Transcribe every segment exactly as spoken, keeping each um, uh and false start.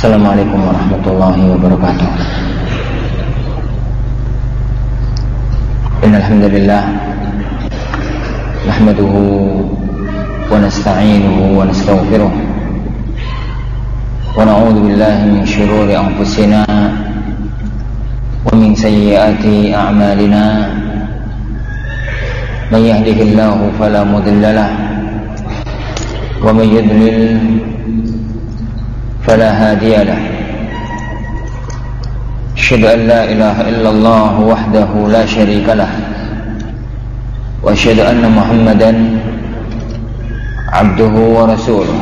Assalamualaikum warahmatullahi wabarakatuh. Innal hamdalillah nahmaduhu wa nasta'inuhu wa nastaghfiruh wa na'udzu billahi min shururi anfusina wa min sayyiati a'malina. Man yahdihillahu fala mudilla lahu wa man yudlil فلا هادي له. أشهد أن لا إله إلا الله وحده لا شريك له وأشهد أن محمدا عبده ورسوله.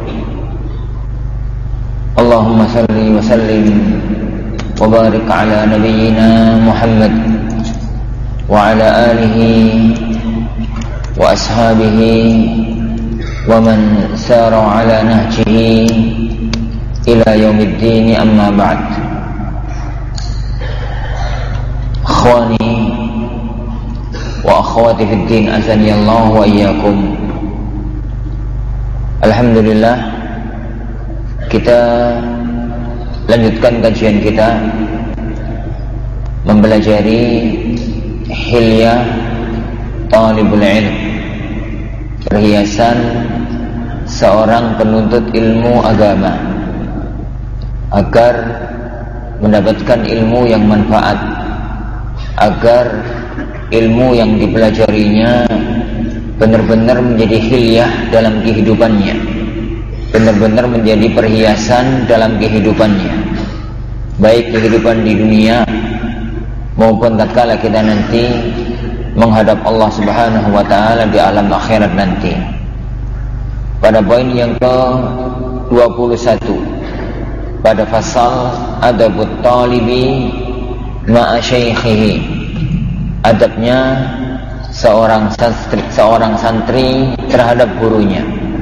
اللهم صل وسلم وبارك على نبينا محمد وعلى آله وأصحابه ومن سار على نهجه ila yaumiddin, amma ba'd. Akhwani wa akhwati fid din, azani Allah wa iyyakum. Alhamdulillah, kita lanjutkan kajian kita mempelajari hilyah talibul ilm, perhiasan seorang penuntut ilmu agama agar mendapatkan ilmu yang manfaat, agar ilmu yang dipelajarinya benar-benar menjadi hilyah dalam kehidupannya, benar-benar menjadi perhiasan dalam kehidupannya, baik kehidupan di dunia maupun tatkala kita nanti menghadap Allah Subhanahu wa taala di alam akhirat nanti. Pada poin yang ke dua puluh satu, pada fasal adabut talibi ma'a syaikhihi, adabnya seorang santri, seorang santri terhadap gurunya.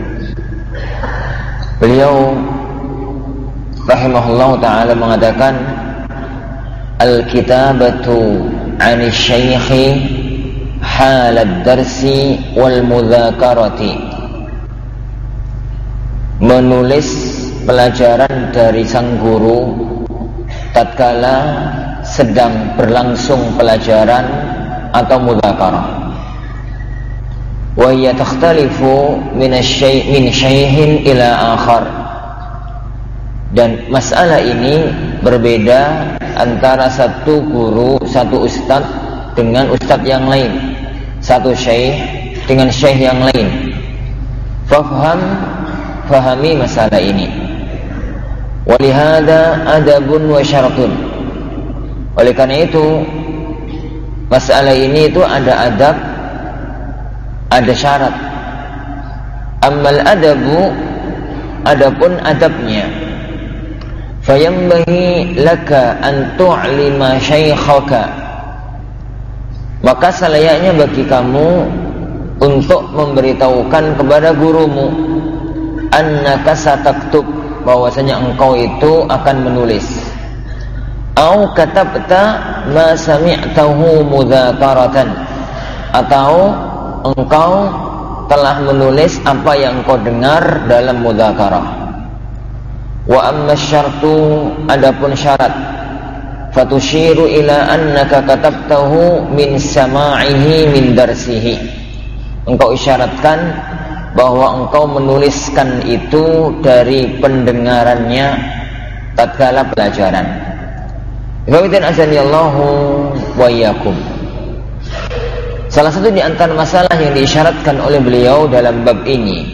Beliau rahimahullah ta'ala mengatakan, al-kitabatu 'ani syaikhi halad darsi wal mudzakarati, menulis pelajaran dari sang guru tatkala sedang berlangsung pelajaran atau mudzakarah. Wa hiya takhtalifu min asy-syai' min syaihin ila akhar, dan masalah ini berbeda antara satu guru, satu ustadz dengan ustadz yang lain, satu syekh dengan syekh yang lain. Fafham, fahami masalah ini. Walihada adabun wa syaratun, oleh karena itu masalah ini itu ada adab, ada syarat. Ammal adabu, adapun adabnya, fayambahi laka an tu'lima syaikhaka, maka selayaknya bagi kamu untuk memberitahukan kepada gurumu, annaka sataktub, bahwasanya engkau itu akan menulis, au katabta ma sami'tahu mudzakaratan, atau engkau telah menulis apa yang engkau dengar dalam mudzakarah. Wa amma syartu, adapun syarat, fatushiru ila annaka katabtahu min sama'ihi min darsihi, engkau isyaratkan bahwa engkau menuliskan itu dari pendengarannya tatkala pelajaran. Ikhwatan azanillahu wa iyyakum. Salah satu di antara masalah yang diisyaratkan oleh beliau dalam bab ini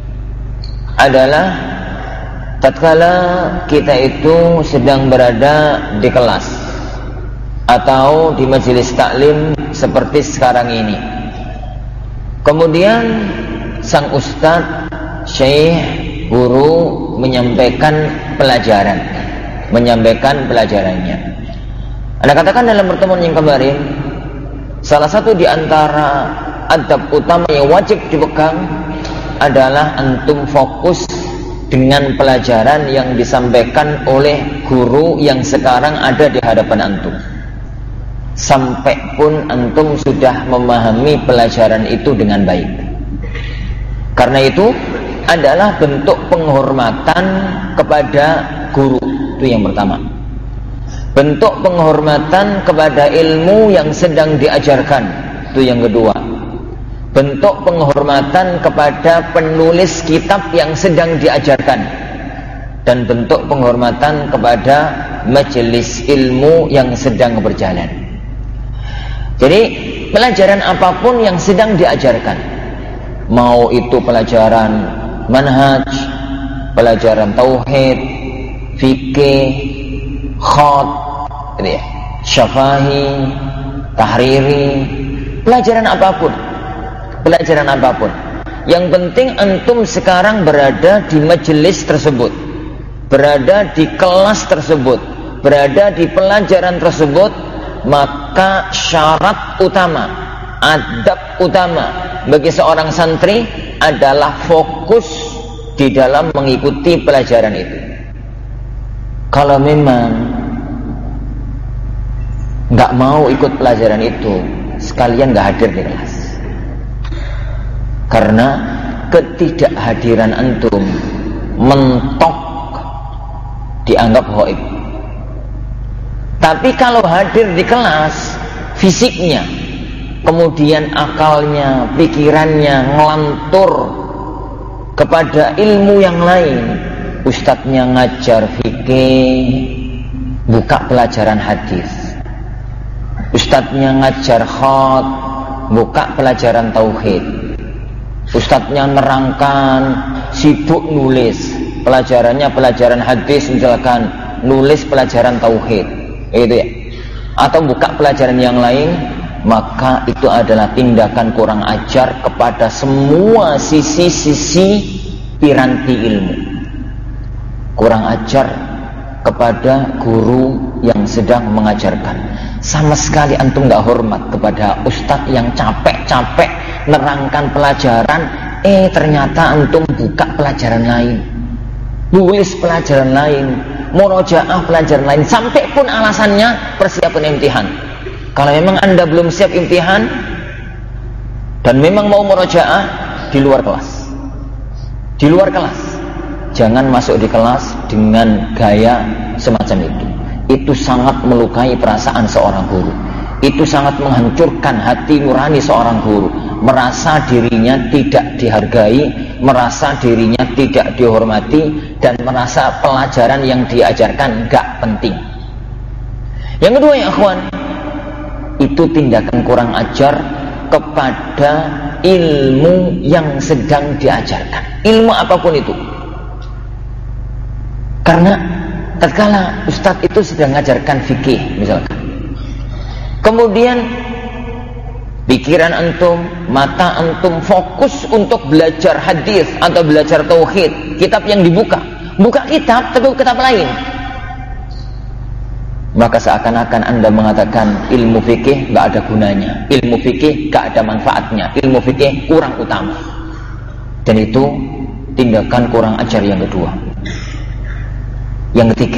adalah tatkala kita itu sedang berada di kelas atau di majelis taklim seperti sekarang ini, kemudian sang ustadz, syekh, guru menyampaikan pelajaran, menyampaikan pelajarannya. Anda katakan dalam pertemuan yang kemarin, salah satu di antara adab utama yang wajib dipegang adalah antum fokus dengan pelajaran yang disampaikan oleh guru yang sekarang ada di hadapan antum. sampai pun antum sudah memahami pelajaran itu dengan baik. Karena itu adalah bentuk penghormatan kepada guru, itu yang pertama. Bentuk penghormatan kepada ilmu yang sedang diajarkan, itu yang kedua. Bentuk penghormatan kepada penulis kitab yang sedang diajarkan, dan bentuk penghormatan kepada majelis ilmu yang sedang berjalan. Jadi pelajaran apapun yang sedang diajarkan, mau itu pelajaran manhaj, pelajaran tauhid, fikih, khat, gitu ya, syafahi, tahriri, pelajaran apapun, pelajaran apapun. Yang penting antum sekarang berada di majelis tersebut, berada di kelas tersebut, berada di pelajaran tersebut, maka syarat utama, adab utama bagi seorang santri adalah fokus di dalam mengikuti pelajaran itu. Kalau memang nggak mau ikut pelajaran itu, sekalian nggak hadir di kelas. Karena ketidakhadiran antum mentok dianggap ghaib. Tapi kalau hadir di kelas, fisiknya, kemudian akalnya, pikirannya ngelantur kepada ilmu yang lain, ustadznya ngajar fikih, buka pelajaran hadis, ustadznya ngajar khat, buka pelajaran tauhid, ustadznya nerangkan, sibuk nulis, pelajarannya pelajaran hadis, misalkan nulis pelajaran tauhid, gitu ya, atau buka pelajaran yang lain, maka itu adalah tindakan kurang ajar kepada semua sisi-sisi piranti ilmu. Kurang ajar kepada guru yang sedang mengajarkan. Sama sekali antum gak hormat kepada ustadz yang capek-capek nerangkan pelajaran, eh ternyata antum buka pelajaran lain, nulis pelajaran lain, murojaah pelajaran lain, sampai pun alasannya persiapan imtihan. Kalau memang anda belum siap imtihan dan memang mau murojaah, di luar kelas, di luar kelas, jangan masuk di kelas dengan gaya semacam itu. Itu sangat melukai perasaan seorang guru, itu sangat menghancurkan hati nurani seorang guru, merasa dirinya tidak dihargai, merasa dirinya tidak dihormati, dan merasa pelajaran yang diajarkan gak penting. Yang kedua ya akhwan, itu tindakan kurang ajar kepada ilmu yang sedang diajarkan, ilmu apapun itu. Karena tatkala ustadz itu sedang mengajarkan fikih misalkan, kemudian pikiran antum, mata antum fokus untuk belajar hadis atau belajar tauhid, kitab yang dibuka, buka kitab tapi kitab lain, maka seakan-akan anda mengatakan ilmu fikih gak ada gunanya, ilmu fikih gak ada manfaatnya, ilmu fikih kurang utama. Dan itu tindakan kurang ajar yang kedua. Yang ketiga,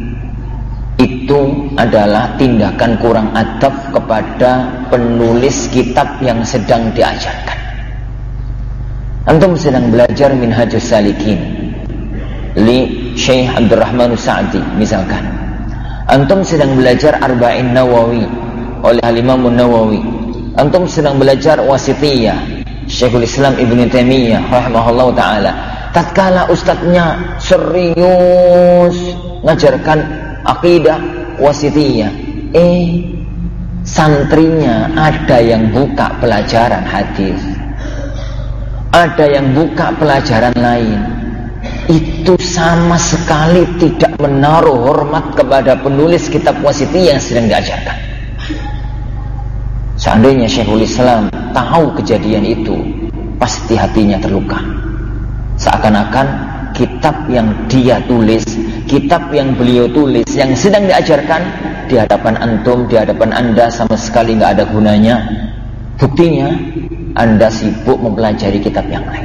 itu adalah tindakan kurang adab kepada penulis kitab yang sedang diajarkan. Antum sedang belajar Minhajus Salikin li Syekh Abdurrahman Sa'di misalkan, antum sedang belajar Arba'in Nawawi oleh Al-Imam Nawawi, antum sedang belajar Wasithiyah Syekhul Islam Ibnu Taimiyah rahimahullah ta'ala. Tatkala ustadznya serius ngajarkan akidah Wasithiyah, eh santrinya ada yang buka pelajaran hadis, ada yang buka pelajaran lain, itu sama sekali tidak menaruh hormat kepada penulis kitab Wasithiyah yang sedang diajarkan. Seandainya Syekhul Islam tahu kejadian itu, pasti hatinya terluka. Seakan-akan kitab yang dia tulis, kitab yang beliau tulis, yang sedang diajarkan, di hadapan antum, di hadapan anda sama sekali nggak ada gunanya. Buktinya, anda sibuk mempelajari kitab yang lain.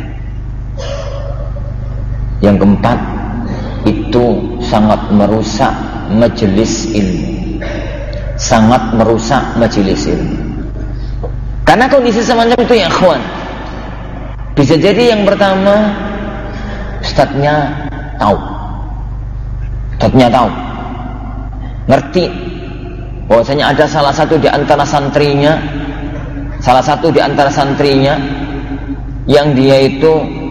Yang keempat, itu sangat merusak majelis ilmu, sangat merusak majelis ilmu. Karena kondisi semacam itu ya akhwan, bisa jadi yang pertama ustadznya tahu, Ustadznya tahu, ngerti bahwasanya ada salah satu di antara santrinya, salah satu di antara santrinya yang dia itu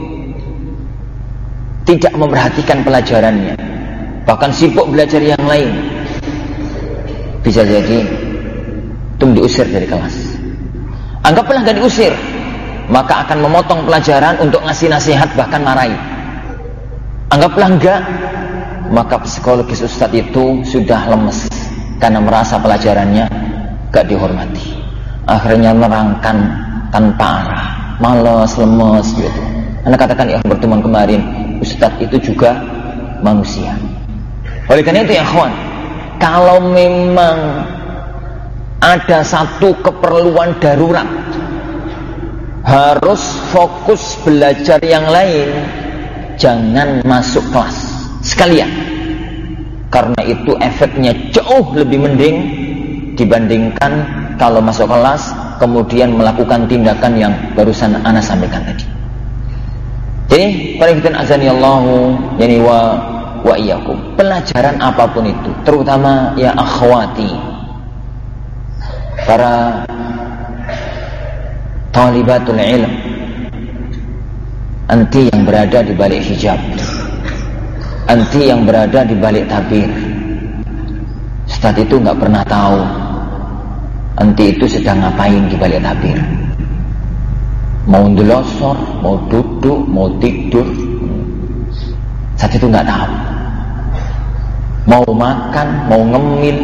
tidak memperhatikan pelajarannya, bahkan sibuk belajar yang lain. Bisa jadi itu diusir dari kelas. Anggaplah gak diusir, maka akan memotong pelajaran untuk ngasih nasihat, bahkan marahi. Anggaplah enggak, maka psikologis ustadz itu sudah lemes karena merasa pelajarannya gak dihormati. Akhirnya nerangkan tanpa arah, malas, lemes gitu. Anda katakan ya pertemuan kemarin, ustadz itu juga manusia. Oleh karena itu ya kawan, kalau memang ada satu keperluan darurat, harus fokus belajar yang lain, jangan masuk kelas sekalian, karena itu efeknya jauh lebih mending dibandingkan kalau masuk kelas kemudian melakukan tindakan yang barusan ana sampaikan tadi. Jadi para ikhwan azani Allahu yani wa wa iyyakum, pelajaran apapun itu, terutama ya akhwati, para talibatul ilm, anti yang berada di balik hijab, anti yang berada di balik tabir. Ustaz itu nggak pernah tahu anti itu sedang ngapain di balik tabir. Mau ndelosor, mau duduk, mau tidur, Ustaz itu nggak tahu. Mau makan, mau ngemil,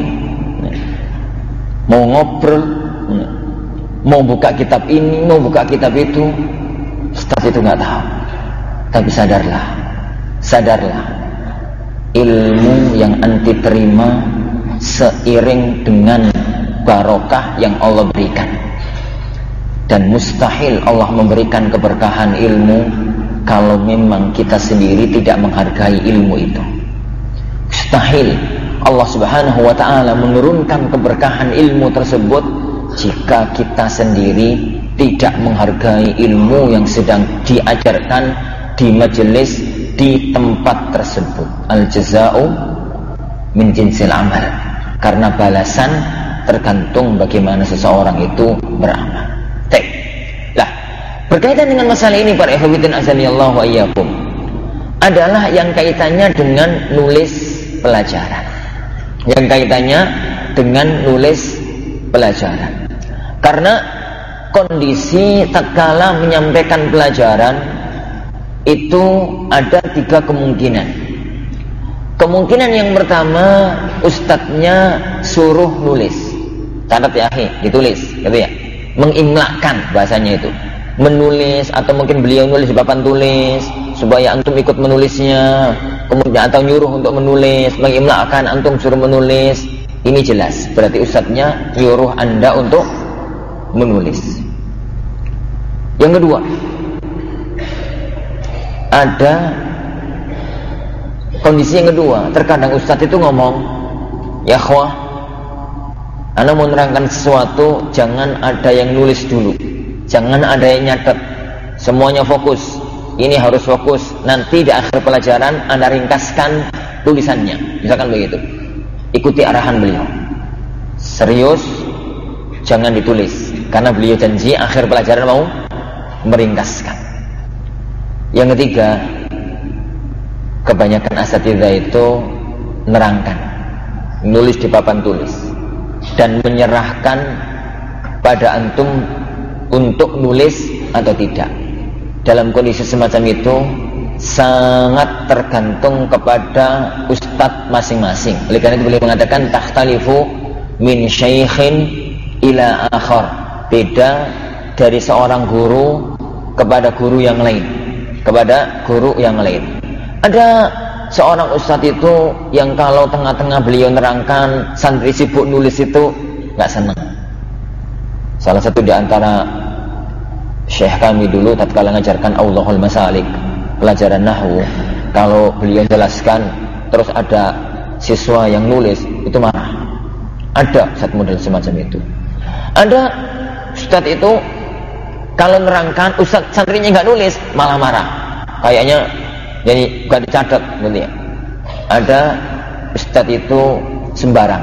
mau ngobrol, mau buka kitab ini, mau buka kitab itu, Ustaz itu nggak tahu. Tapi sadarlah, sadarlah, ilmu yang anti terima seiring dengan barokah yang Allah berikan, dan mustahil Allah memberikan keberkahan ilmu kalau memang kita sendiri tidak menghargai ilmu itu. Mustahil Allah subhanahu wa ta'ala menurunkan keberkahan ilmu tersebut jika kita sendiri tidak menghargai ilmu yang sedang diajarkan di majelis, di tempat tersebut. Al-jaza'u min jinsil amal, karena balasan tergantung bagaimana seseorang itu beramal. Baik. Lah, berkaitan dengan masalah ini para ikhwatin azanillahu wa iyyakum, adalah yang kaitannya dengan nulis pelajaran. Yang kaitannya dengan nulis pelajaran. Karena kondisi tatkala menyampaikan pelajaran itu ada tiga kemungkinan. Kemungkinan yang pertama, ustadznya suruh nulis. Catat ya, ditulis, gitu ya. Mengimlakan bahasanya itu. Menulis, atau mungkin beliau nulis di papan tulis supaya antum ikut menulisnya, kemudian atau nyuruh untuk menulis, mengimlakan antum suruh menulis. Ini jelas, berarti ustadznya nyuruh anda untuk menulis. Yang kedua, ada kondisi yang kedua, terkadang ustadz itu ngomong, ya khwah, anda mau menerangkan sesuatu, jangan ada yang nulis dulu, jangan ada yang nyatet, semuanya fokus. Ini harus fokus. Nanti di akhir pelajaran anda ringkaskan tulisannya, misalkan begitu. Ikuti arahan beliau. Serius, jangan ditulis, karena beliau janji akhir pelajaran mau meringkaskan. Yang ketiga, kebanyakan asatidzah itu nerangkan, nulis di papan tulis, dan menyerahkan pada antum untuk nulis atau tidak. Dalam kondisi semacam itu sangat tergantung kepada ustadz masing-masing. Oleh karena itu beliau mengatakan takhtalifu min syaikhin ila akhar, beda dari seorang guru kepada guru yang lain, kepada guru yang lain. Ada seorang ustadz itu yang kalau tengah-tengah beliau nerangkan, santri sibuk nulis itu nggak senang. Salah satu di antara syekh kami dulu tatkala mengajarkan Aulahul Masalik, pelajaran nahwu, kalau beliau jelaskan terus ada siswa yang nulis, itu marah. Ada ustadz model semacam itu. Ada ustadz itu kalau nerangkan, ustadz santrinya nggak nulis, malah marah. Kayaknya jadi bukan dicatat gitu ya. Ada ustadz itu sembarang.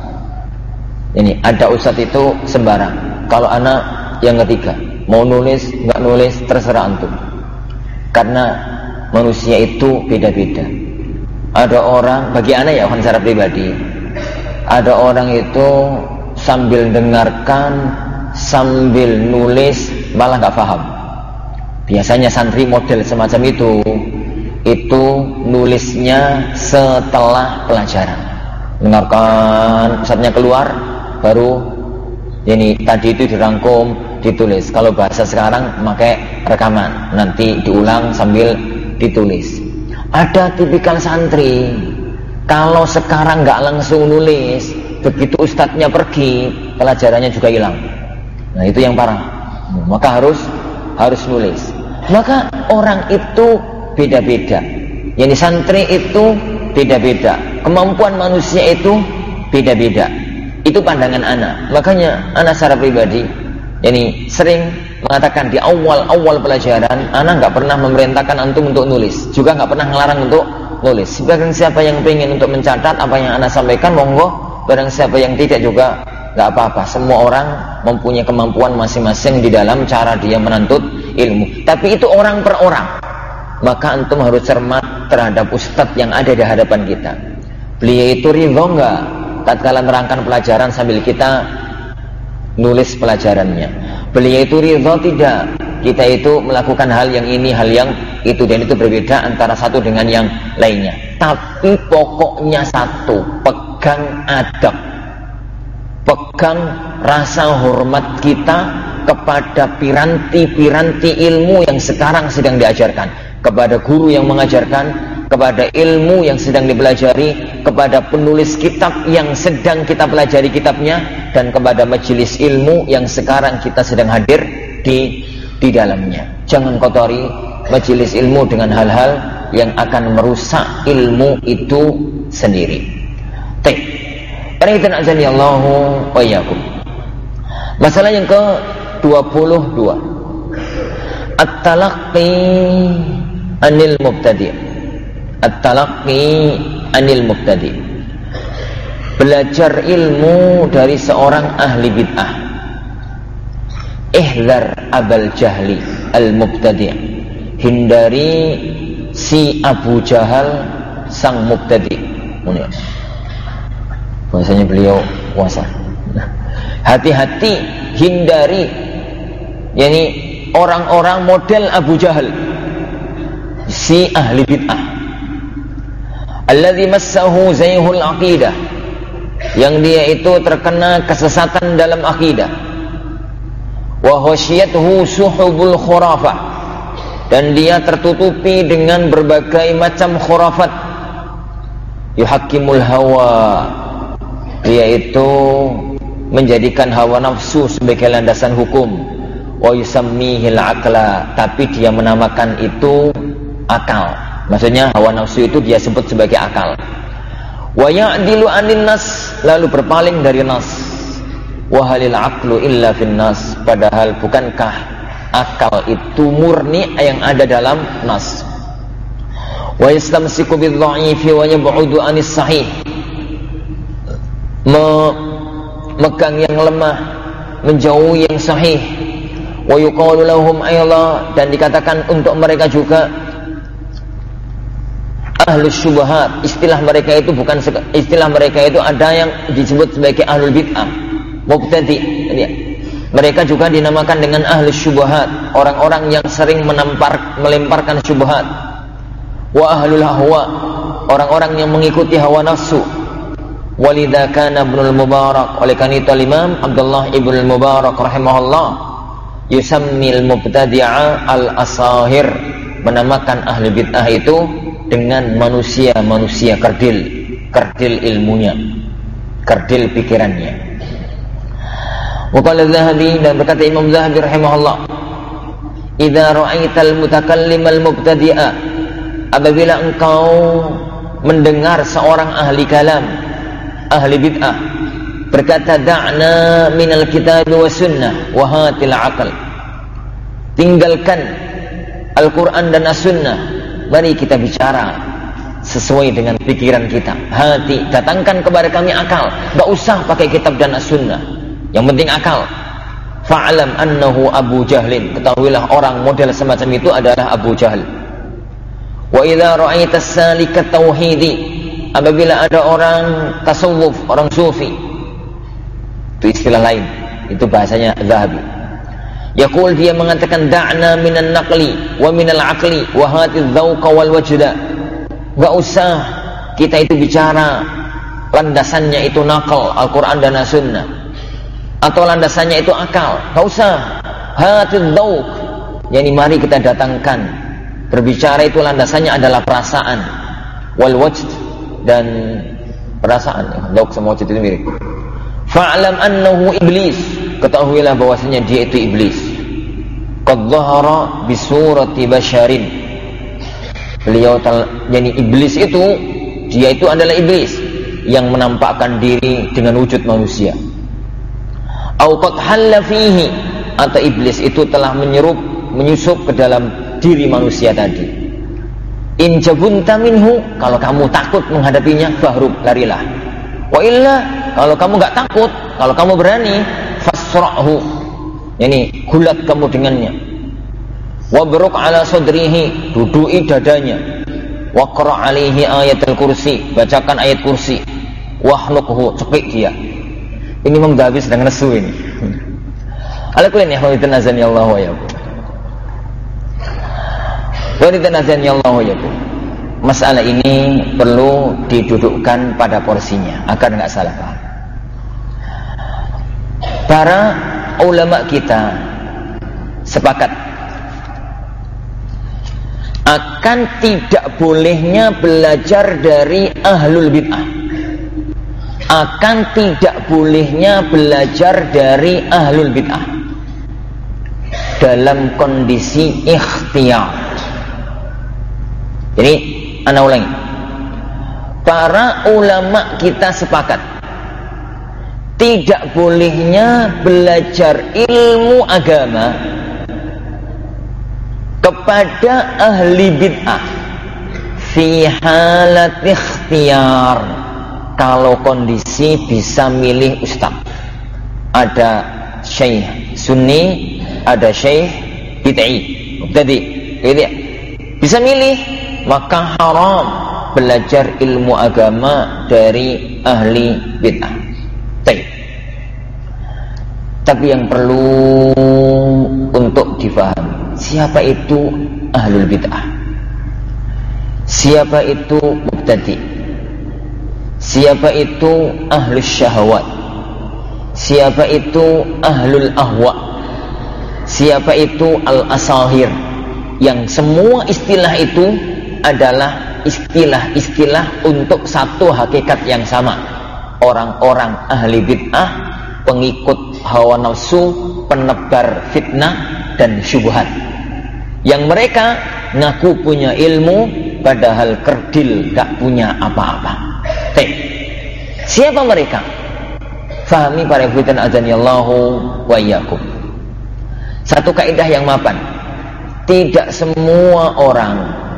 Ini ada ustadz itu sembarang. Kalau anak yang ketiga, mau nulis nggak nulis terserah antum. Karena manusia itu beda-beda. Ada orang, bagi anak ya secara pribadi, ada orang itu sambil dengarkan, sambil nulis malah nggak paham. Biasanya santri model semacam itu, itu nulisnya setelah pelajaran. Dengarkan, saatnya keluar, baru ini tadi itu dirangkum, ditulis. Kalau bahasa sekarang pakai rekaman, nanti diulang sambil ditulis. Ada tipikal santri, kalau sekarang nggak langsung nulis, begitu ustadznya pergi, pelajarannya juga hilang. Nah itu yang parah. Maka harus harus nulis. Maka orang itu beda-beda. Yani santri itu beda-beda. Kemampuan manusia itu beda-beda. Itu pandangan anak. Makanya anak secara pribadi, yani sering mengatakan di awal-awal pelajaran, anak nggak pernah memerintahkan antum untuk nulis, juga nggak pernah ngelarang untuk nulis. Barang siapa yang pengen untuk mencatat apa yang anak sampaikan, monggo. Barang siapa yang tidak juga nggak apa-apa. Semua orang mempunyai kemampuan masing-masing di dalam cara dia menuntut ilmu. Tapi itu orang per orang. Maka antum harus cermat terhadap ustadz yang ada di hadapan kita. Beliau itu ridho nggak tatkala menerangkan pelajaran sambil kita nulis pelajarannya? Beliau itu ridho tidak kita itu melakukan hal yang ini, hal yang itu, dan itu berbeda antara satu dengan yang lainnya. Tapi pokoknya satu, pegang adab, pegang rasa hormat kita kepada piranti-piranti ilmu yang sekarang sedang diajarkan, kepada guru yang mengajarkan, kepada ilmu yang sedang dipelajari, kepada penulis kitab yang sedang kita pelajari kitabnya, dan kepada majelis ilmu yang sekarang kita sedang hadir di di dalamnya. Jangan kotori majelis ilmu dengan hal-hal yang akan merusak ilmu itu sendiri. Baik. Qara'atan Allahu wa iyyakum. Masalah yang ke dua puluh dua. At-talaqqi anil mubtadi'. At-talaqqi anil mubtadi'. Belajar ilmu dari seorang ahli bid'ah. Ihdzar abal jahli al-mubtadi'. Hindari si Abu Jahal sang mubtadi'. Bahasanya beliau kuasa. Hati-hati, hindari yakni orang-orang model Abu Jahal, si ahli bid'ah. Alladzi massahu zayhul aqidah, yang dia itu terkena kesesatan dalam akidah. Wa khasyiyatuhu suhubul khurafah, dan dia tertutupi dengan berbagai macam khurafat. Yuhakkimul hawa, dia itu menjadikan hawa nafsu sebagai landasan hukum. Wa yusammihil aqla, tapi dia menamakan itu akal. Maksudnya hawa nafsu itu dia sebut sebagai akal. Wa ya'dilu anin nas, lalu berpaling dari nas. Wa halil aqlu illa fin nas, padahal bukankah akal itu murni yang ada dalam nas. Wa yastamsiku bidh-dha'ifi wa yab'udu anis sahih, memegang yang lemah, menjauhi yang sahih. Wa yuqalu lahum ayla, dan dikatakan untuk mereka juga ahlus syubhat. Istilah mereka itu bukan istilah mereka itu ada yang disebut sebagai ahlul bid'ah, mubtadi'. Mereka juga dinamakan dengan ahlus syubhat, orang-orang yang sering menampar, melemparkan syubhat. Wa ahlul ahwa, orang-orang yang mengikuti hawa nafsu. Walidha kana Ibnul Mubarak, oleh karena itu Imam Abdullah Ibnul Mubarak rahimahullah yusammil mubtadi'a al-asahir, menamakan ahli bid'ah itu dengan manusia-manusia kerdil, kerdil ilmunya, kerdil pikirannya. Waqala Zahabi, dan berkata Imam Zahabi rahimahullah, idza ra'aital mutakallim al-mubtadi'a, apabila engkau mendengar seorang ahli kalam, ahli bid'ah berkata da'na minal kitab wa sunnah wa hatil aql, tinggalkan Al-Quran dan As-Sunnah, mari kita bicara sesuai dengan pikiran kita, hati. Datangkan kepada kami akal. Gak usah pakai kitab dan as-sunnah, yang penting akal. Fa'alam annahu Abu Jahlin, ketahuilah orang model semacam itu adalah Abu Jahal. Wa idza ra'aita salika tauhidi, apabila ada orang tasawuf, orang sufi, itu istilah lain, itu bahasanya Zahabi. Yaqul, dia mengatakan da'na minan naqli wa minal aqli wa hati dzauqa wal wajda. Enggak usah kita itu bicara landasannya itu naqal Al-Qur'an dan As-Sunnah, atau landasannya itu akal. Enggak usah. Hati dzauq, yakni mari kita datangkan berbicara itu landasannya adalah perasaan, wal wajd, dan perasaan. Dzauq sama wajd itu mirip. Fa'lam annahu iblis, ketahuilah bahwasanya dia itu iblis. Qad dhahara bi surati basyarin, beliau yani iblis itu, dia itu adalah iblis yang menampakkan diri dengan wujud manusia. Au qad halla fihi, atau iblis itu telah menyerup menyusup ke dalam diri manusia tadi. In jabunta minhu, kalau kamu takut menghadapinya, fahrub, larilah. Wa illa, kalau kamu enggak takut, kalau kamu berani, fasra'hu, yani gulat kamu dengannya. Wabruk ala sadrihi, dudui dadanya. Waqra' alaihi ayatul kursi, bacakan ayat kursi. Wahnukhu, cepik dia. Ini Imam Dhahabi sedang nesu ini. Alakulin ya hawaitan azani Allah wa yakum. Hawaitan azani Allah wa yakum. Masalah ini perlu didudukkan pada porsinya agar enggak salah paham. Para ulama kita sepakat akan tidak bolehnya belajar dari ahlul bid'ah, akan tidak bolehnya belajar dari ahlul bid'ah dalam kondisi ikhtiyar. Jadi ana ulangi, para ulama kita sepakat tidak bolehnya belajar ilmu agama kepada ahli bid'ah fi halat ikhtiyar, kalau kondisi bisa milih ustaz. Ada syekh sunni, ada syekh bid'i, jadi bisa milih, maka haram belajar ilmu agama dari ahli bid'ah. Tapi yang perlu untuk difahami, siapa itu ahlul bid'ah, siapa itu mubtadi', siapa itu ahlus syahwat, siapa itu ahlul ahwa, siapa itu al-asahir, yang semua istilah itu adalah istilah-istilah untuk satu hakikat yang sama. Orang-orang ahli bid'ah, pengikut hawa nafsu, penebar fitnah dan syubhat, yang mereka ngaku punya ilmu padahal kerdil gak punya apa-apa. Hey, siapa mereka? Fahami para ikhwan azanillahu wa iyyakum. Satu kaidah yang mapan, tidak semua orang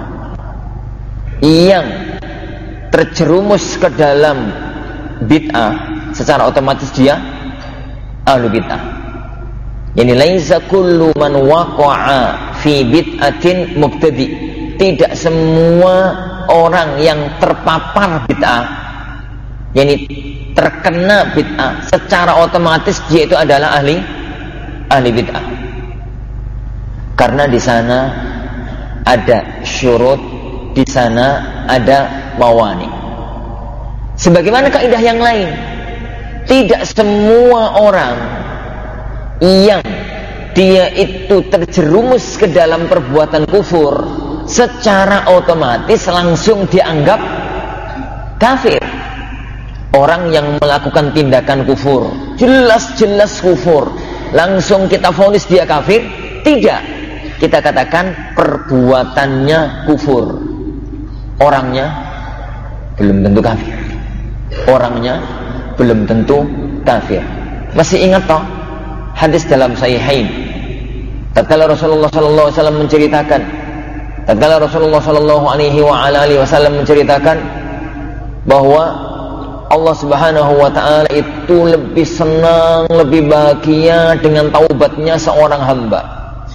yang terjerumus ke dalam bid'ah secara otomatis dia ahlu bid'ah. Yani laisa kullu man waqa'a fi bid'atin mubtadi. Tidak semua orang yang terpapar bid'ah, yani terkena bid'ah, secara otomatis dia itu adalah ahli ahli bid'ah. Karena di sana ada syurut, di sana ada mawani. Sebagaimana kaidah yang lain, tidak semua orang yang dia itu terjerumus ke dalam perbuatan kufur secara otomatis langsung dianggap kafir. Orang yang melakukan tindakan kufur, jelas-jelas kufur, langsung kita vonis dia kafir? Tidak. Kita katakan perbuatannya kufur, orangnya belum tentu kafir. Orangnya belum tentu kafir. Masih ingat toh hadis dalam Sahihain tatkala Rasulullah sallallahu alaihi wasallam menceritakan tatkala Rasulullah Shallallahu Alaihi Wasallam menceritakan bahwa Allah Subhanahu Wa Taala itu lebih senang, lebih bahagia dengan taubatnya seorang hamba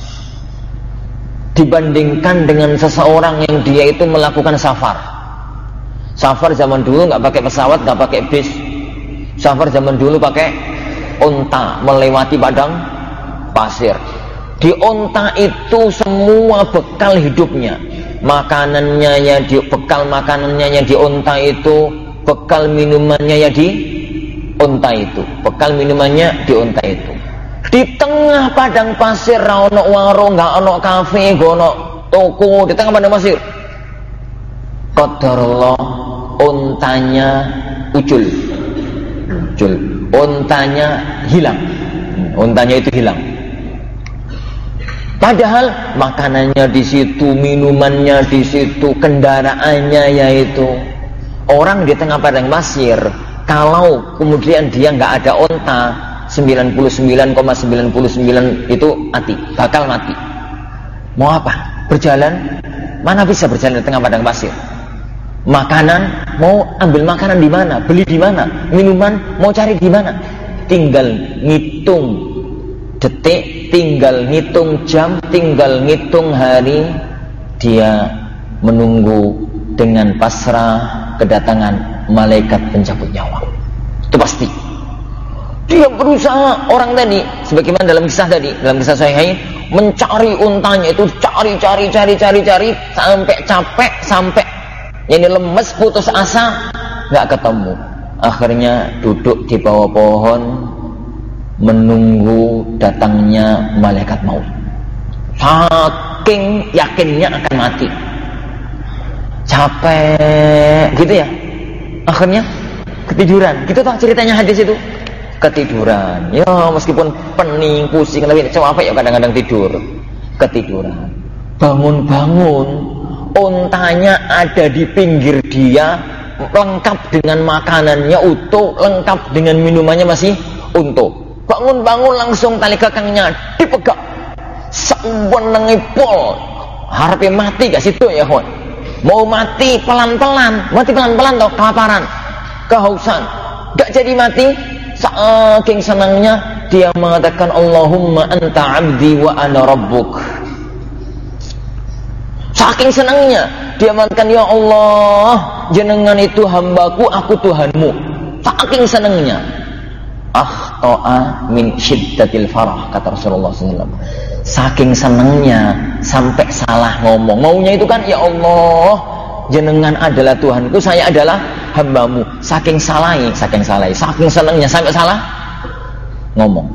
dibandingkan dengan seseorang yang dia itu melakukan safar. Safar zaman dulu nggak pakai pesawat, nggak pakai bis. Safar zaman dulu pakai unta melewati padang pasir. Di unta itu semua bekal hidupnya, makanannya ya di bekal makanannya ya di unta itu, bekal minumannya ya di unta itu, bekal minumannya di unta itu. Di tengah padang pasir, ra ono warung, nggak ono kafe, nggak ono toko, di tengah padang pasir. Qadarullah, untanya ucul, ucul, untanya hilang, untanya itu hilang. Padahal makanannya di situ, minumannya di situ, kendaraannya yaitu orang di tengah padang pasir. Kalau kemudian dia nggak ada unta, sembilan puluh sembilan koma sembilan sembilan itu mati, bakal mati. Mau apa? Berjalan? Mana bisa berjalan di tengah padang pasir? Makanan, mau ambil makanan di mana? Beli di mana? Minuman, mau cari di mana? Tinggal ngitung detik, tinggal ngitung jam, tinggal ngitung hari, dia menunggu dengan pasrah kedatangan malaikat pencabut nyawa. Itu pasti. Dia berusaha, orang tadi, sebagaimana dalam kisah tadi, dalam kisah Sahihain, mencari untanya itu, cari, cari, cari, cari, cari, sampai capek, sampai ini lemes, putus asa, nggak ketemu. Akhirnya duduk di bawah pohon, menunggu datangnya malaikat maut. Saking yakinnya akan mati, capek gitu ya, akhirnya ketiduran. Gitu toh ceritanya hadis itu, ketiduran. Ya meskipun pening, pusing, tapi capek ya kadang-kadang tidur, ketiduran. Bangun-bangun, untanya ada di pinggir dia, lengkap dengan makanannya utuh, lengkap dengan minumannya masih utuh. Bangun-bangun langsung tali kekangnya dipegang, sewenengi pol, harapnya mati gak situ ya kawan. Mau mati pelan-pelan, mati pelan-pelan toh, kelaparan, kehausan, gak jadi mati. Saking senangnya dia mengatakan Allahumma anta abdi wa ana rabbuk. Saking senangnya dia mengatakan ya Allah, jenengan itu hambaku, aku Tuhanmu. Saking senangnya. Akhta'a min syiddatil farah, kata Rasulullah shallallahu alaihi wasallam. Saking senangnya sampai salah ngomong. Maunya itu kan ya Allah, jenengan adalah Tuhanku, saya adalah hambamu. Saking salahnya, saking salahnya, saking senangnya sampai salah ngomong.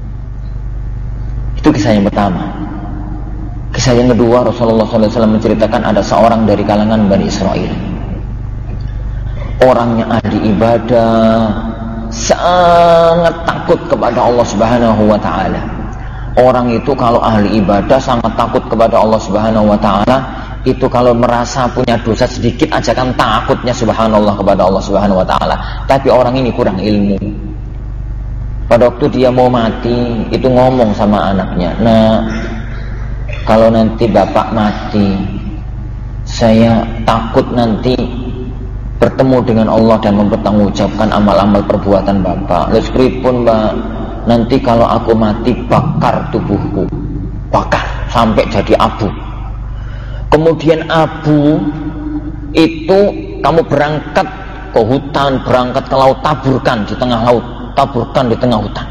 Itu kisah yang pertama. Kisah yang kedua, Rasulullah shallallahu alaihi wasallam menceritakan ada seorang dari kalangan Bani Israel. Orangnya ahli ibadah, sangat takut kepada Allah Subhanahu wa taala. Orang itu kalau ahli ibadah sangat takut kepada Allah Subhanahu wa taala, itu kalau merasa punya dosa sedikit aja kan takutnya subhanallah kepada Allah Subhanahu wa taala. Tapi orang ini kurang ilmu. Pada waktu dia mau mati, itu ngomong sama anaknya, "Nah, kalau nanti bapak mati, saya takut nanti bertemu dengan Allah dan mempertanggungjawabkan amal-amal perbuatan bapak. Lalu pripun mbak? Nanti kalau aku mati bakar tubuhku, bakar sampai jadi abu. Kemudian abu itu kamu berangkat ke hutan, berangkat ke laut, taburkan di tengah laut, taburkan di tengah hutan."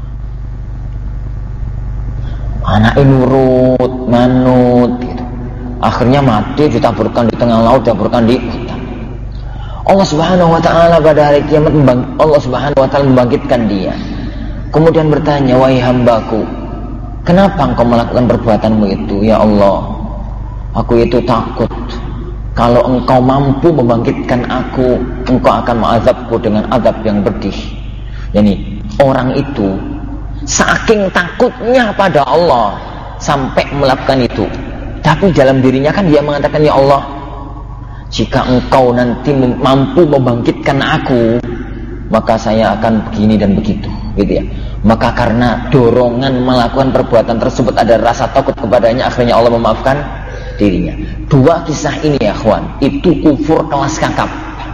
Anak ini nurut, manut gitu. Akhirnya mati, ditaburkan di tengah laut, ditaburkan di hutan. Allah Subhanahu wa taala pada hari kiamat, Allah Subhanahu wa taala membangkitkan dia. Kemudian bertanya, "Wahai hambaku, kenapa engkau melakukan perbuatanmu itu?" "Ya Allah, aku itu takut kalau engkau mampu membangkitkan aku, engkau akan mengazabku dengan azab yang pedih." Yani orang itu saking takutnya pada Allah sampai melakukan itu. Tapi dalam dirinya kan dia mengatakan, "Ya Allah, jika engkau nanti mampu membangkitkan aku, maka saya akan begini dan begitu," gitu ya. Maka karena dorongan melakukan perbuatan tersebut ada rasa takut kepadanya, akhirnya Allah memaafkan dirinya. Dua kisah ini ya kawan, itu kufur kelas kakap.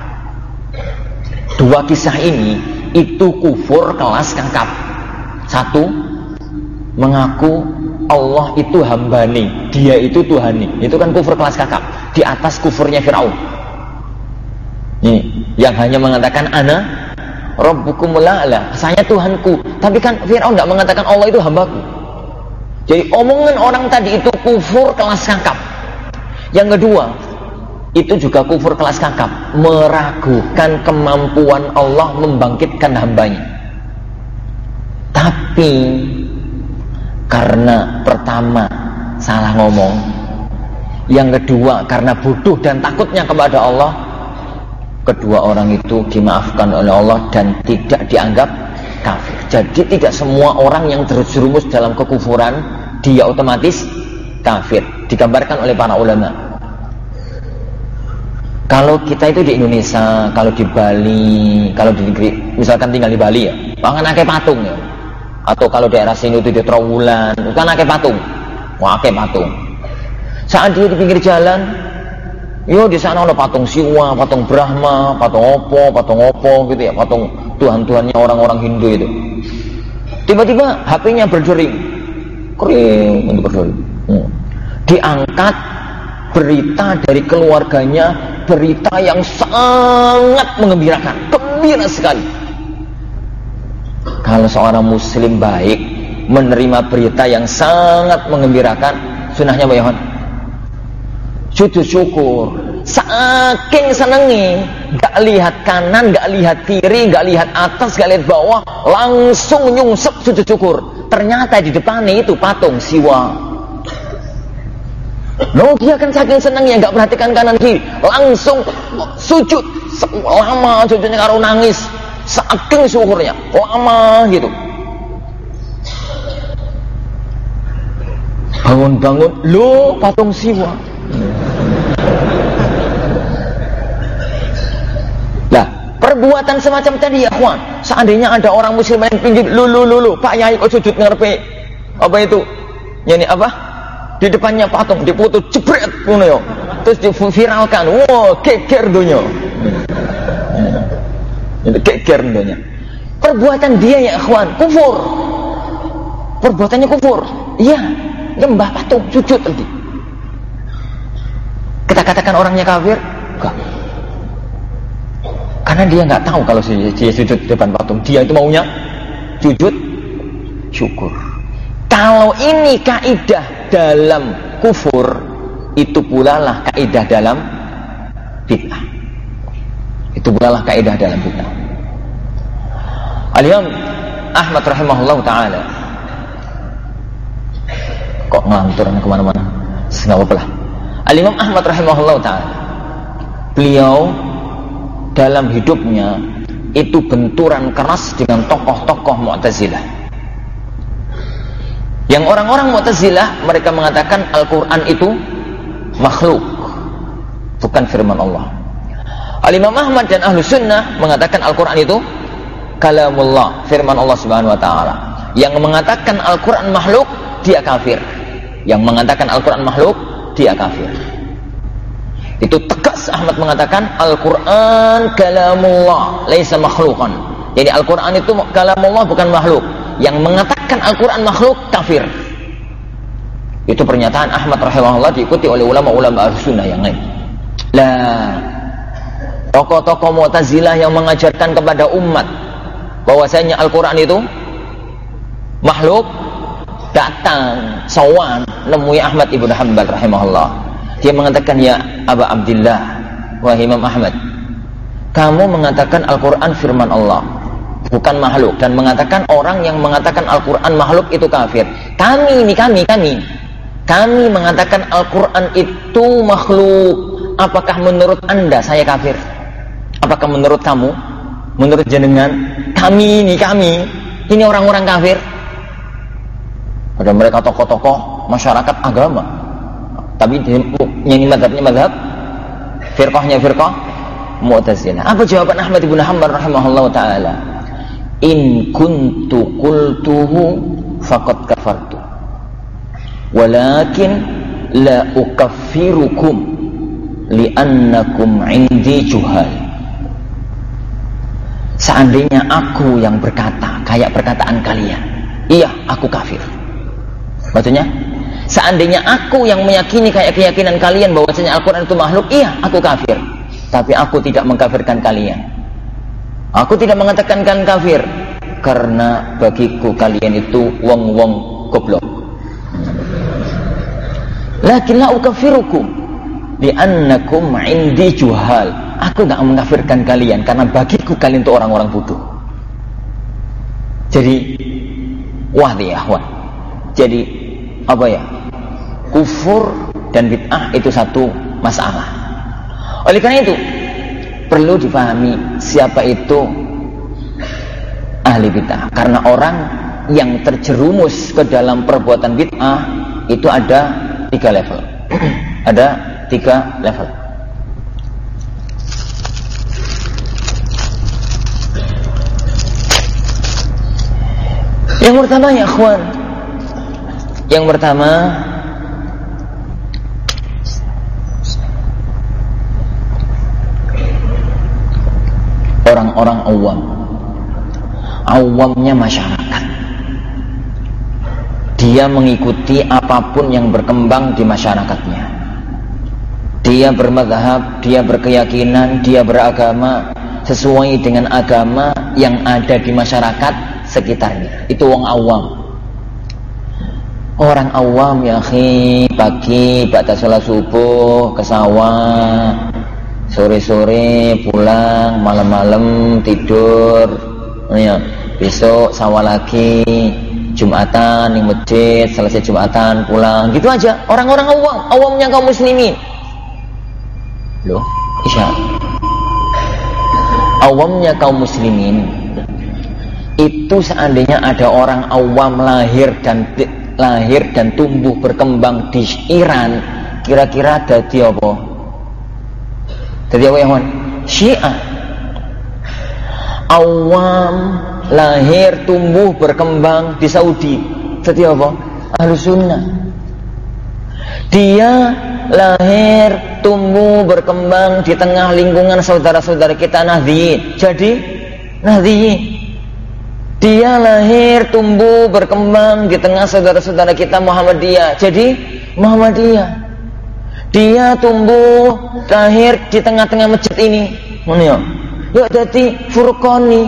Dua kisah ini itu kufur kelas kakap. Satu, mengaku Allah itu hambani, dia itu Tuhani. Itu kan kufur kelas kakap, di atas kufurnya Fir'aun. Ini yang hanya mengatakan ana rabbukumul a'la, saya Tuhanku. Tapi kan Fir'aun enggak mengatakan Allah itu hambaku. Jadi omongan orang tadi itu kufur kelas kakap. Yang kedua, itu juga kufur kelas kakap, meragukan kemampuan Allah membangkitkan hambanya. Tapi karena pertama salah ngomong, yang kedua karena bodoh dan takutnya kepada Allah, kedua orang itu dimaafkan oleh Allah dan tidak dianggap kafir. Jadi tidak semua orang yang terjerumus dalam kekufuran dia otomatis kafir. Digambarkan oleh para ulama, kalau kita itu di Indonesia, kalau di Bali, kalau di negeri, misalkan tinggal di Bali ya, bahkan akeh patung ya. Atau kalau daerah sini itu di Trawulan, kan akeh patung. Wah, akeh patung. Saat dia di pinggir jalan, yo di sana ada patung Siwa, patung Brahma, patung Opo, patung Opo gitu ya, patung tuhan-tuhannya orang-orang Hindu itu. Tiba-tiba H P-nya berdering, kering untuk berdering. Hmm. Diangkat berita dari keluarganya, berita yang sangat mengembirakan, gembira sekali. Kalau seorang muslim baik menerima berita yang sangat mengembirakan, sunahnya apa ya? Sujud syukur. Saking senengi, gak lihat kanan, gak lihat kiri, gak lihat atas, gak lihat bawah, langsung nyungsep sujud syukur. Ternyata di depannya itu patung Siwa. Loh, dia kan saking senengnya gak perhatikan kanan kiri, langsung sujud. Lama sujudnya karo nangis, saking syukurnya lama gitu. Bangun-bangun, loh patung Siwa. Lah, perbuatan semacam tadi ya kawan, seandainya ada orang muslim yang pinggir, lulu lulu Pak Yai kok sujud ngarepe apa itu? Yani apa? Di depannya patung, dipoto jebret ngono yo. Terus diviralkan. Wow, geger donya. Itu geger donya. Perbuatan dia ya kawan, kufur. Perbuatannya kufur. Iya, nyembah patung, sujud tadi. Kita katakan orangnya kafir? Enggak. Karena dia nggak tahu kalau dia sujud di depan patung, dia itu maunya sujud syukur. Kalau ini kaidah dalam kufur, itu pula lah kaidah dalam bid'ah. Itu pula lah kaidah dalam bid'ah. Al-Imam Ahmad rahimahullah ta'ala, kok ngelantur kemana-mana, nggak apa-apa lah. Al-Imam Ahmad rahimahullah ta'ala, beliau dalam hidupnya itu benturan keras dengan tokoh-tokoh Mu'tazilah. Yang orang-orang Mu'tazilah, mereka mengatakan Al-Quran itu makhluk, bukan firman Allah. Al-Imam Ahmad dan Ahlu Sunnah mengatakan Al-Quran itu kalamullah, firman Allah subhanahu wa ta'ala. Yang mengatakan Al-Quran makhluk, dia kafir. Yang mengatakan Al-Quran makhluk, dia kafir. Itu tegas Ahmad mengatakan Al-Quran kalamullah, laisa makhlukan. Jadi Al-Quran itu kalamullah, bukan makhluk. Yang mengatakan Al-Quran makhluk, kafir. Itu pernyataan Ahmad rahimahullah, diikuti oleh ulama-ulama Ahlussunnah yang lain. Lah, tokoh-tokoh Mu'tazilah yang mengajarkan kepada umat bahwasanya Al-Quran itu makhluk, datang sawan nemui Ahmad ibn Hanbal rahimahullah. Dia mengatakan, ya Aba Abdillah, wahai Imam Ahmad, kamu mengatakan Al-Quran firman Allah, bukan makhluk, dan mengatakan orang yang mengatakan Al-Quran makhluk itu kafir. Kami ini, kami, kami kami mengatakan Al-Quran itu makhluk. Apakah menurut anda saya kafir? Apakah menurut kamu, menurut jenengan, kami ini, kami ini orang-orang kafir? Pada mereka tokoh-tokoh masyarakat agama, tapi ini mazhabnya mazhab, firqahnya firqah Mu'tazilah. Apa jawaban Ahmad ibn Hanbal rahimahullah ta'ala? In kuntu qultuhu faqad kafartu, walakin la ukaffirukum li'annakum 'indi juhal. Seandainya aku yang berkata kayak perkataan kalian, iya aku kafir. Maksudnya, seandainya aku yang meyakini kayak keyakinan kalian bahwasanya Al-Quran itu makhluk, iya aku kafir. Tapi aku tidak mengkafirkan kalian. Aku tidak mengatakan kalian kafir, karena bagiku kalian itu wong-wong goblok. Lakin la ukaffirukum li'annakum 'indi juhal. Aku tidak mengkafirkan kalian karena bagiku kalian itu orang-orang bodoh. Jadi wah ya wah. Jadi apa ya? Kufur dan bid'ah itu satu masalah. Oleh karena itu perlu dipahami siapa itu ahli bid'ah. Karena orang yang terjerumus ke dalam perbuatan bid'ah itu ada tiga level. Ada tiga level. Yang pertama ya ikhwan, yang pertama orang-orang awam, awamnya masyarakat. Dia mengikuti apapun yang berkembang di masyarakatnya. Dia bermadzhab, dia berkeyakinan, dia beragama sesuai dengan agama yang ada di masyarakat sekitarnya. Itu wong awam. Orang awam ya khi, pagi ba'da salat subuh ke sawah, sore-sore pulang, malam-malam tidur, ya, besok sawah lagi, Jumatan di masjid, selesai Jumatan pulang, gitu aja. Orang-orang awam, awamnya kaum muslimin. Loh, isya. Awamnya kaum muslimin itu seandainya ada orang awam lahir dan lahir dan tumbuh berkembang di Iran, kira-kira dadi apa? Dadi apa ya, Wan? Syiah. Awam lahir tumbuh berkembang di Saudi, dadi apa? Ahlus Sunnah. Dia lahir tumbuh berkembang di tengah lingkungan saudara-saudara kita Nahdliyin, jadi Nahdliyin. Dia lahir, tumbuh, berkembang di tengah saudara-saudara kita Muhammadiyah, jadi Muhammadiyah. Dia tumbuh, lahir di tengah-tengah masjid ini, mana? Yuk jadi Furqani,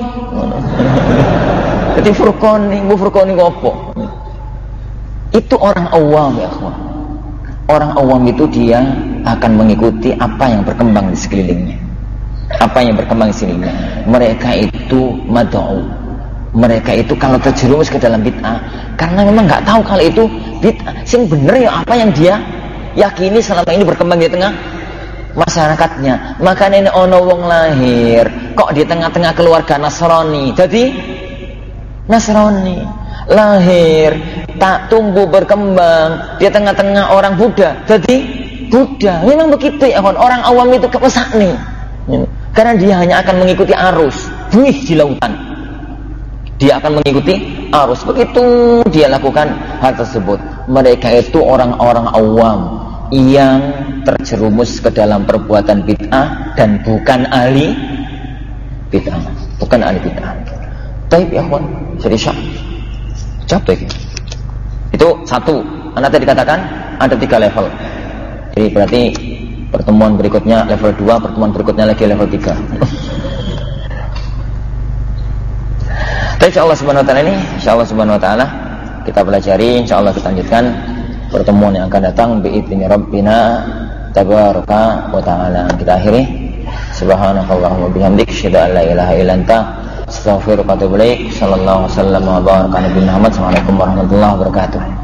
jadi Furqani, bu Furqani apa? Itu orang awam ya, kawan. Orang awam itu dia akan mengikuti apa yang berkembang di sekelilingnya, apa yang berkembang di sekelilingnya. Mereka itu mad'u. Mereka itu kalau terjerumus ke dalam bid'ah karena memang nggak tahu kalau itu bid'ah, sing bener ya apa yang dia yakini selama ini berkembang di tengah masyarakatnya. Makanya ini ono wong lahir kok di tengah-tengah keluarga Nasrani, jadi Nasrani. Lahir tak tumbuh berkembang di tengah-tengah orang Buddha, jadi Buddha. Memang begitu ya, orang awam itu kepesak nih, karena dia hanya akan mengikuti arus buih di lautan. Dia akan mengikuti arus. Begitu dia lakukan hal tersebut. Mereka itu orang-orang awam yang terjerumus ke dalam perbuatan bid'ah dan bukan ahli bid'ah, bukan ahli bid'ah. Taib ya kawan, jadi syak capek. Itu satu. Anda tadi katakan ada tiga level. Jadi berarti pertemuan berikutnya level dua, pertemuan berikutnya lagi level tiga. Insyaallah subhanahu wa ta'ala ini, insyaallah subhanahu wa ta'ala kita pelajari, insyaallah kita lanjutkan pertemuan yang akan datang bi'idzni rabbina tabaraka wa ta'ala. Kita akhiri subhanakallahumma bihamdik asyhadu an la ilaha illa anta astaghfiruka wa atubu ilaik. Sallallahu alaihi wasallam wa baraka ala nabiyina Muhammad. Assalamualaikum warahmatullahi wabarakatuh.